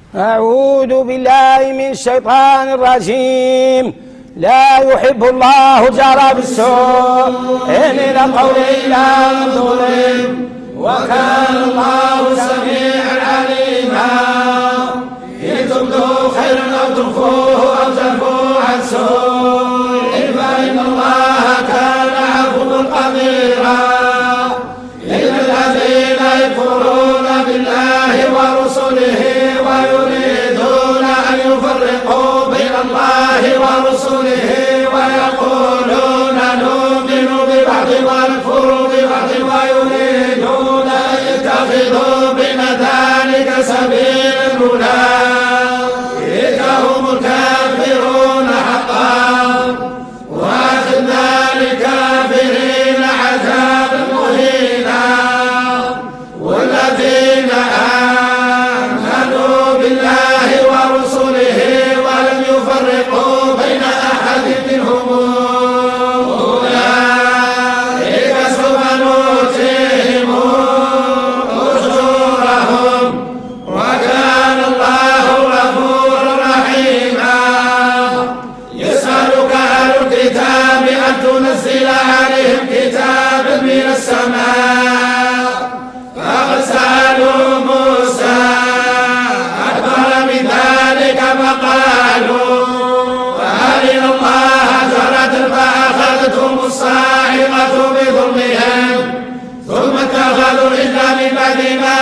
أعوذ بالله من الشيطان الرجيم. لا يحب الله الجهر بالسوء من القول إلا من ظلم، وكان الله سميعا عليما. إن تبدوا خيرا أو تخفوه أو تعفوا عن سوء فإن الله كان عفوا قديرا. إن الذين يكفرون بالله ورسله ويريدون أن يفرقوا بين الله ورسله ويقولون نؤمن ببعض ونكفر ببعض ويريدون أن يتخذوا بين ذلك سبيلا أولئك هم الكافرون حقا، وأعتدنا للكافرين عذابا مهينا. والذين آمنوا بالله ورسله ولم يفرقوا بين أحد منهم أولئك سوف نؤتيهم أجورهم، وكان الله غفورا رحيما. يسألك أهل الكتاب أن تنزل عليهم كتابا من السماء، فقد سألوا موسى أكبر من ذلك فقالوا أرنا الله جهرة فأخذتهم الصاعقة بظلمهم ثم اتخذوا العجل من بعد ما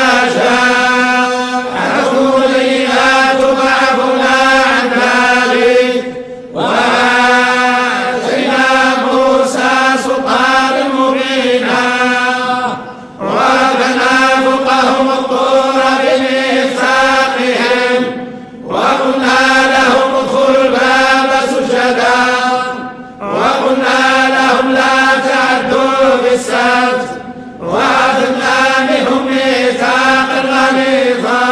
جاءتهم البينات فعفونا عن ذلك وآتينا موسى سلطانا مبينا. ورفعنا فوقهم الطور بميثاقهم وقلنا لهم ادخلوا الباب سجدا وقلنا لهم لا تعدوا بالسبت وأخذنا منهم ميثاقا غليظا.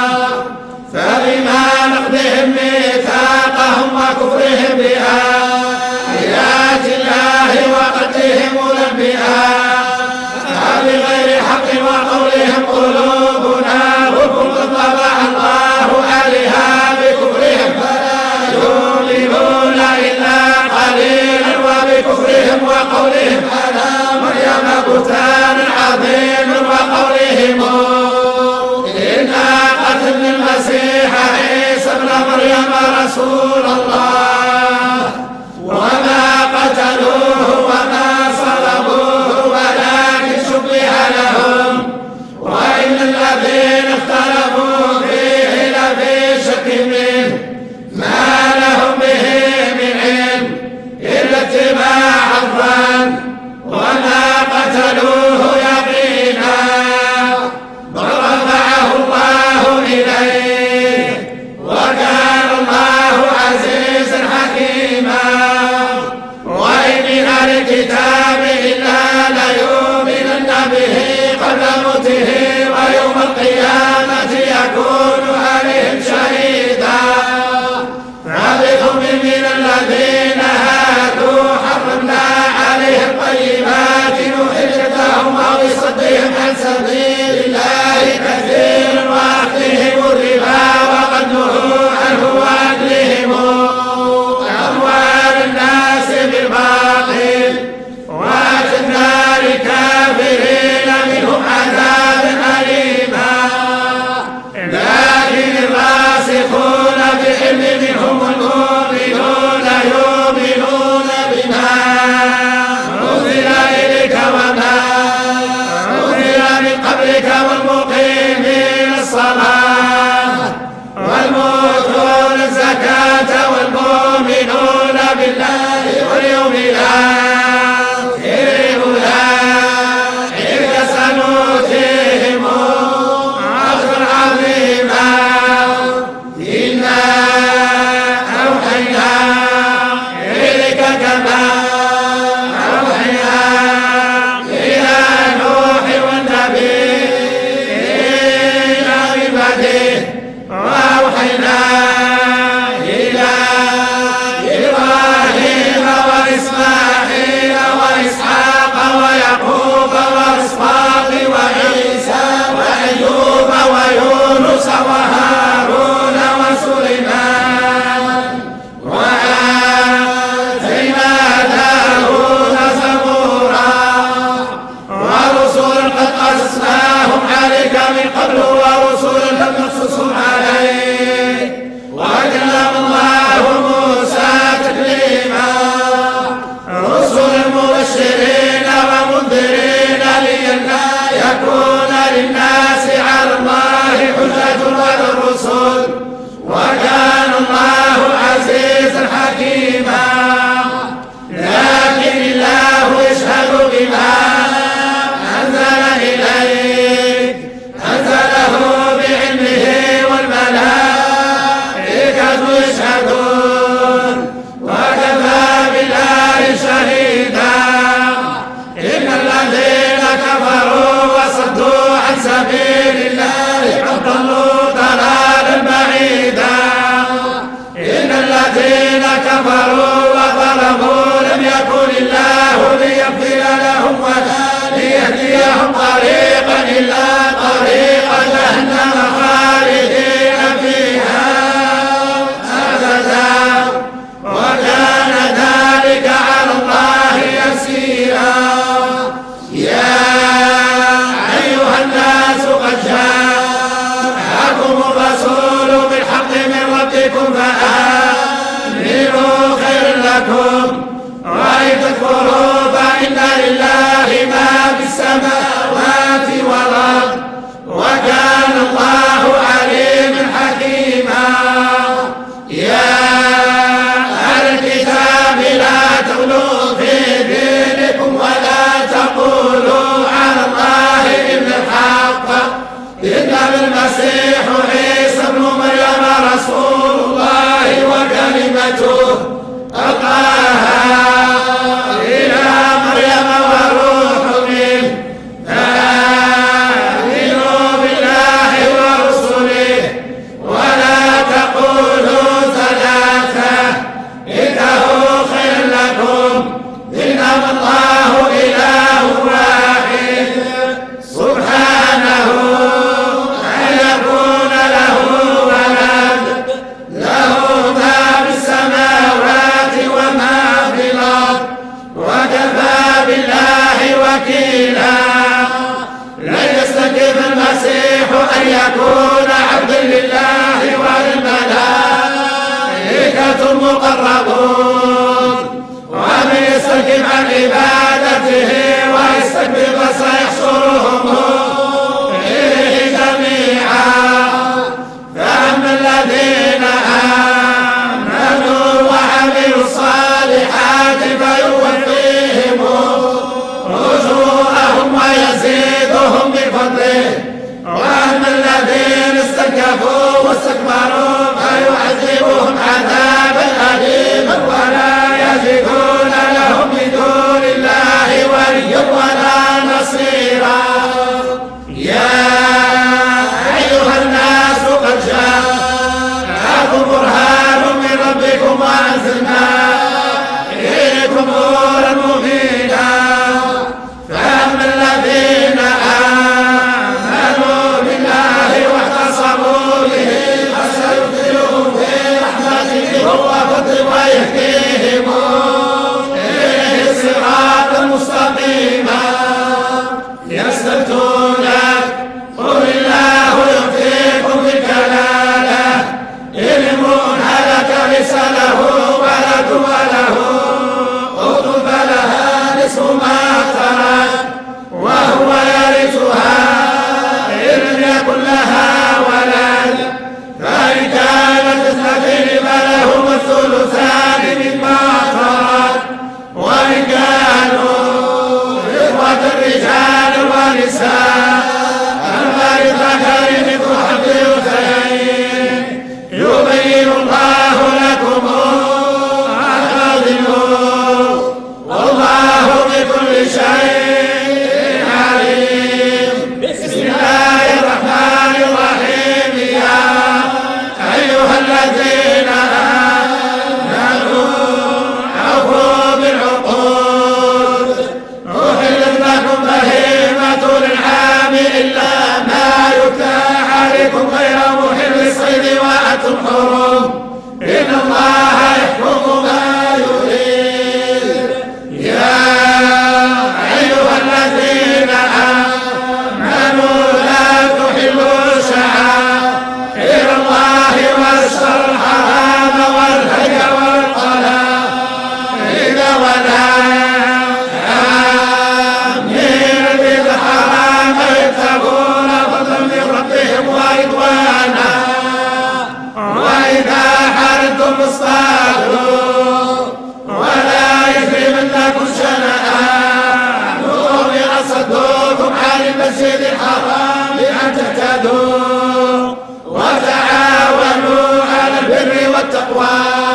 فبما نقضهم ميثاقهم وكفرهم بآيات الله وقتلهم الأنبياء بغير حق وقولهم قلوبنا غلف قد طبع الله عليها بكفرهم فلا يؤمنون إلا قليلا وبكفرهم وقولهم على مريم بهتانا عظيما وقولهم إنا قتلنا المسيح عيسى ابن مريم رسول الله وما قتلوه وما صلبوه ولكن شبه لهم وإن الذين اختلفوا فيه لفي شك منه ما لهم به من علم إلا اتباع الظن وما قتلوه يقينا بل رفعه الله إليه وكان الله عزيزا جاءكم برهان من ربكم وأنزلنا إليكم نورا مبينا فأما الذين آمنوا بالله واعتصموا به فسيدخلهم في رحمته وفضل ويهديهم إليه صراطا مستقيما يستفتونك قل الله يفتيكم في الكلالة إن امرؤ هلك ليس له ولد وله أخت فلها نصف ما ترك وهو يرثها إن لم يكن لها ولد فإن كانت اثنتين فلهما الثلثان مما ترك وإن كانوا إخوة رجال ونساء فللذكر مثل حظ الأنثيين يبين الله لكم أن تضلوا والله بكل شيء عليم. بسم الله الرحمن الرحيم يا أيها الذين آمنوا أوفوا بالعقود أحلت لكم بهيمة الأنعام إلا ما يتلى عليكم غير محل الصيد وأنتم حرم إن الله يحكم ما يريد. يا أيها الذين آمنوا لا تحلوا شعائر الله والشهر الحرام والهدي والقلائد والآمين بالحرام يبتغون فضلا من ربهم ورضوانا وإذا حرمتم فاصطادوا ولا يجرمنكم شنآن قوم أن صدوكم عن المسجد الحرام أن تهتدوا وتعاونوا على البر والتقوى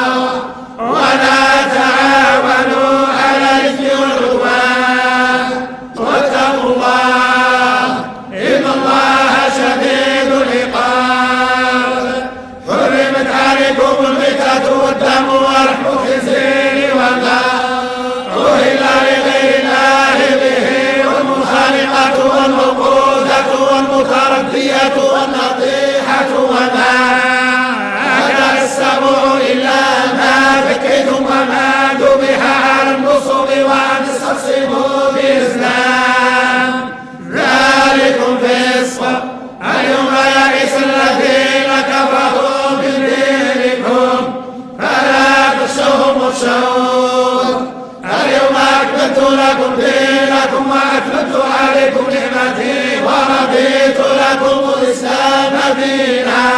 ولا تعاونوا على الإثم والعدوان واتقوا الله إن الله شديد العقاب. حرمت عليكم الميتة والدم ولحم الخنزير وما أهل لغير الله به والمنخنقة والموقوذة والمتردية والنطيحة وما أكل السبع إلا ما ذكيتم وما ذبح على النصب وأن تستقسموا بالأزلام ذلكم فسق. اليوم يئس الذين كفروا من دينكم فلا تخشوهم واخشون اليوم أكملت لكم دينكم وأتممت عليكم نعمتي ورضيت لكم الإسلام دينا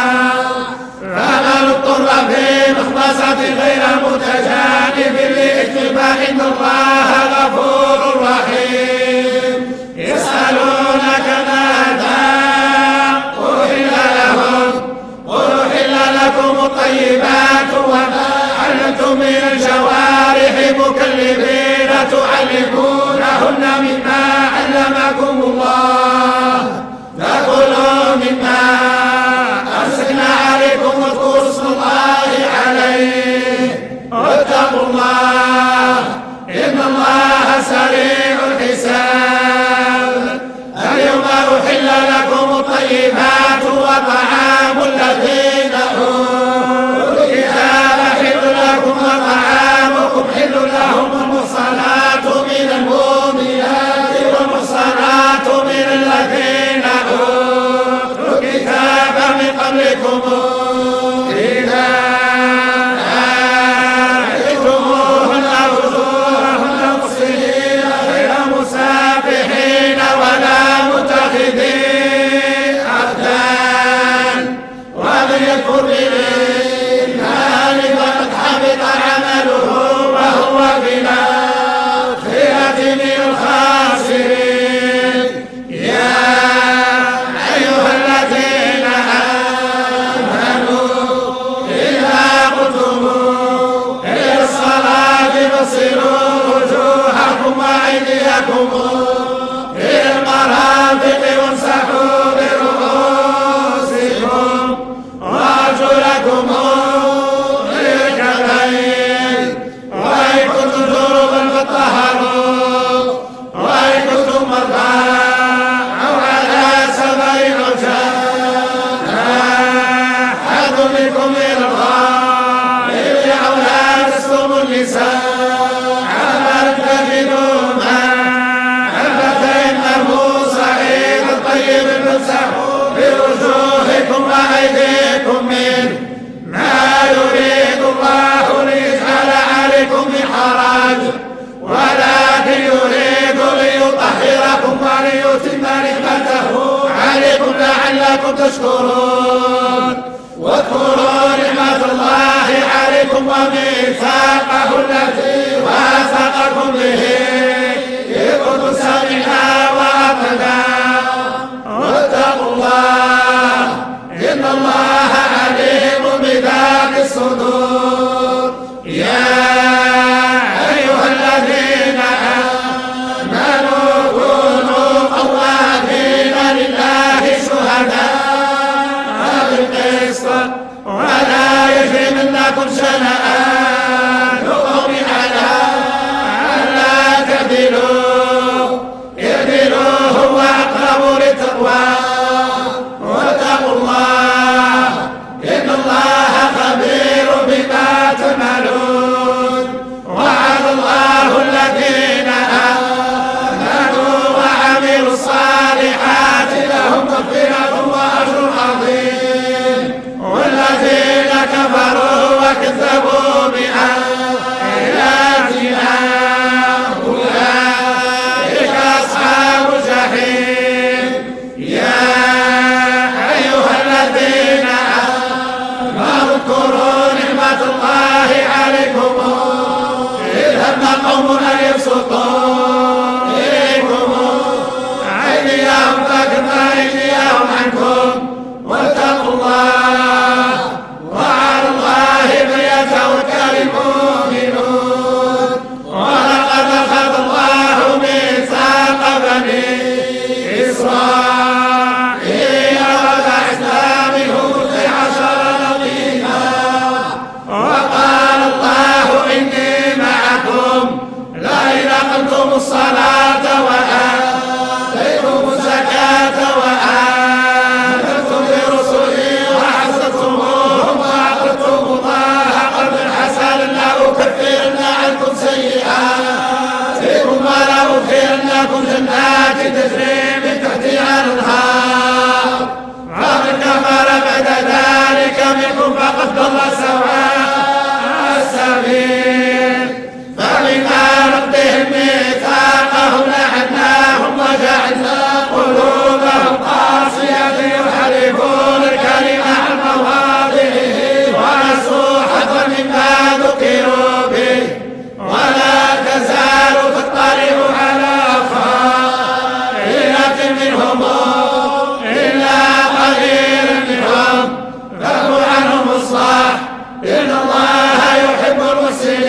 فمن اضطر في مخمصة غير متجانب لإثم فإن الله غفور رحيم. يسألونك ماذا أحل لهم قل أحل لكم الطيبات وما علمتم من الجوارح مكلبين تعلمونهن مما علمكم الله فكلوا مما أمسكنا عليكم واذكروا اسم الله عليه واتقوا الله إن الله سريع الحساب. اليوم أحل لكم الطيبات وطعام الذين أوتوا الكتاب حل لكم وطعامكم حل لهم والمحصنات من المؤمنات والمحصنات من الذين أوتوا الكتاب من قبلكم إذا آتيتموهن أجورهن محصنين غير مسافحين ولا متخذي أخدان ومن يكفر بالإيمان فقد حبط عمله وهو في الآخرة من الخاسرين. يا أيها الذين آمنوا إذا قمتم إلى الصلاة فاغسلوا وجوهكم وأيديكم إلى المرافق وامسحوا برؤوسكم وأرجلكم النساء عمل تجدهما حبتين مرمو صعيد الطيب فامسحوا بوجوهكم وأيديكم منه ما يريد الله ليجعل عليكم من حرج ولكن يريد ليطهركم وليتم نعمته عليكم لعلكم تشكرون واذكروا نعمة الله عليكم وميثاقه الذي واثقكم به إذ قلتم سمعنا وأطعنا واتقوا الله إن الله عليم بذات الصدور يا أيها الذين آمنوا كونوا قوامين لله شهداء بالقسط ولا يجرمنكم شنآن قوم على ألا تعدلوا اعدلوا هو أقرب للتقوى واتقوا الله إن الله خبير بما تعملون وعد الله الذين آمنوا وعملوا الصالحات لهم مغفرة وأجر عظيم والذين كفروا وكذبوا بآياتنا أولئك أصحاب الجحيم يا أيها الذين آمنوا اذكروا نعمة الله عليكم إذ هم قوم أن يبسطوا إليكم أيديهم فكفى أيديهم عنكم واتقوا الله وعلى الله فليتوكل المؤمنون ولقد أخذ الله ميثاق بني إسرائيل وبعثنا منهم 12 نبيا وقال الله إني معكم لئن أقمتم الصلاة وآتيتم الزكاة وآمنتم برسلي وعزرتموهم وأقرضتم الله قرضا حسنا لأكفرن عنكم سيئاتكم ولأدخلنكم جنات تجري من تحتها الأنهار ومن كفر بعد ذلك منكم فقد ضل سواء السبيل فبما نقضهم ميثاقهم لعناهم وجعلنا قلوبهم قاسية يحرفون الكلم عن مواضعه ونسوا حظا مما ذكروا به ولا تزال تطلع على خائنة منهم إلا قليلا منهم فاعف عنهم واصفح إن الله يحب المحسنين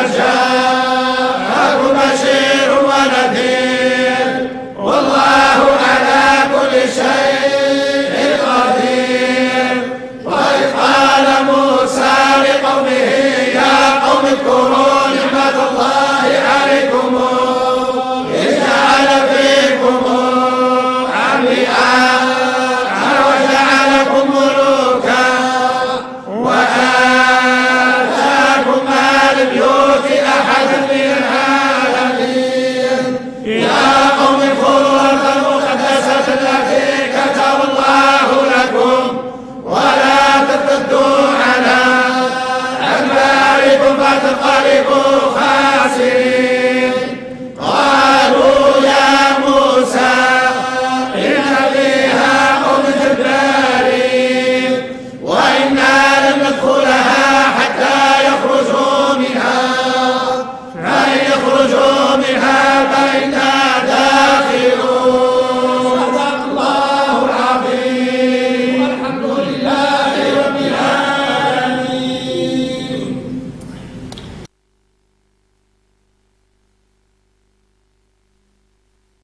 الجاهلين.